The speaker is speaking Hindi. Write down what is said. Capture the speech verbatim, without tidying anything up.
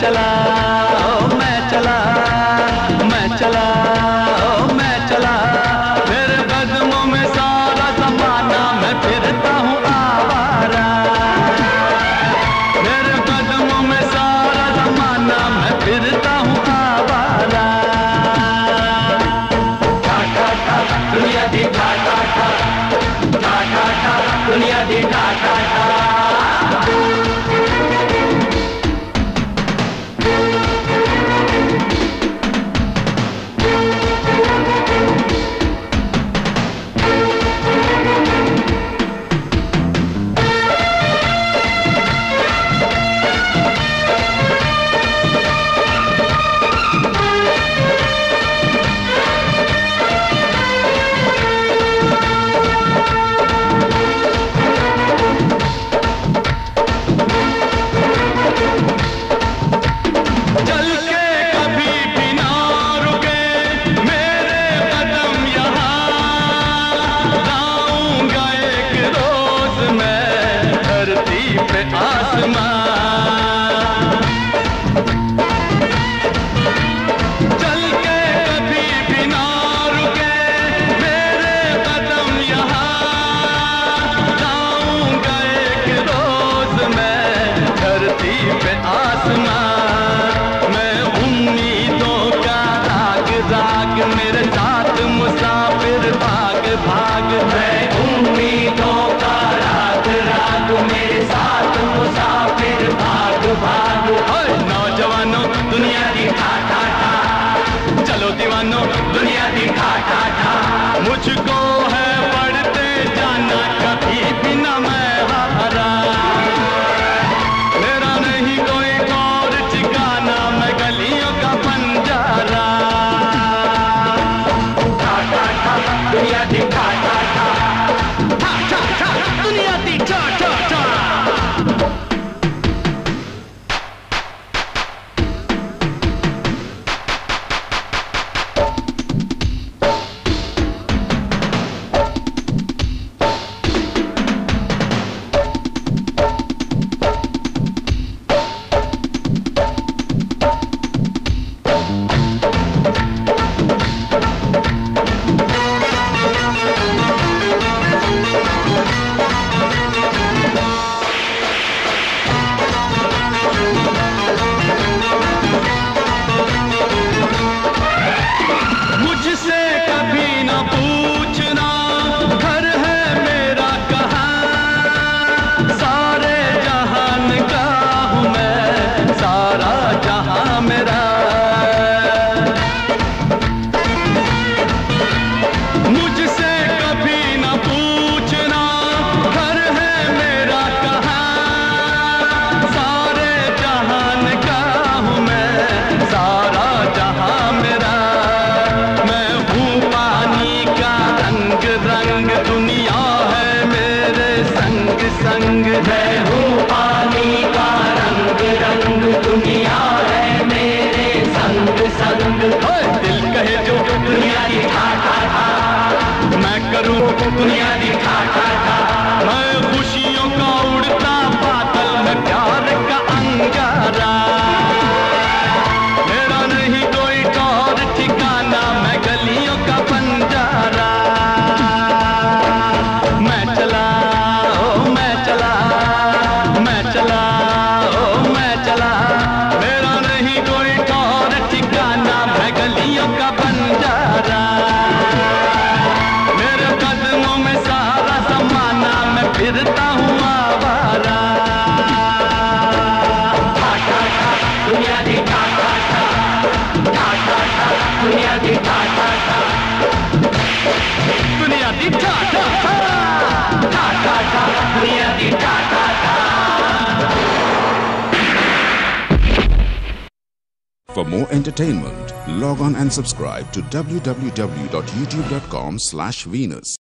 चला ओ मैं चला मैं चला ओ मैं चला मेरे कदमों में सारा ज़माना मैं फिरता हूँ आवारा मेरे कदमों में सारा ज़माना मैं फिरता हूँ आवारा ठा ठा ठा दुनिया दी ठा ठा ठा ठा ठा ठा दुनिया दी ठा ठा ठा मेरे साथ मुसाफिर भाग भाग मैं उम्मीदों का राग राग मेरे साथ मुसाफिर भाग भाग नौजवानों दुनिया दी ठा ठा ठा चलो दीवानों दुनिया दी ठा ठा ठा मुझको है पढ़ते जाना कभी भी न मैं हारा मेरा नहीं कोई और ठिकाना मैं गलियों का बंजारा दुनिया दी ठा ठा ठा ठा ठा ठा दुनिया दी ठा ठा ठा संग मैं हूँ पानी का रंग रंग दुनिया है मेरे संग संग दिल कहे जो दुनिया दी ठा ठा ठा मैं करूँ दुनिया दी ठा ठा ठा मैं खुशियों का उड़ता बादल में प्यार का अंगारा मेरा नहीं कोई और ठिकाना मैं गलियों का बंजारा मैं चला फिरता हूँ आवारा ठा ठा ठा दुनिया दी ठा ठा ठा ठा ठा ठा दुनिया दी ठा ठा ठा दुनिया दी ठा ठा ठा ठा ठा ठा दुनिया दी ठा ठा ठा For more entertainment, log on and subscribe to w w w dot youtube dot com slash Venus.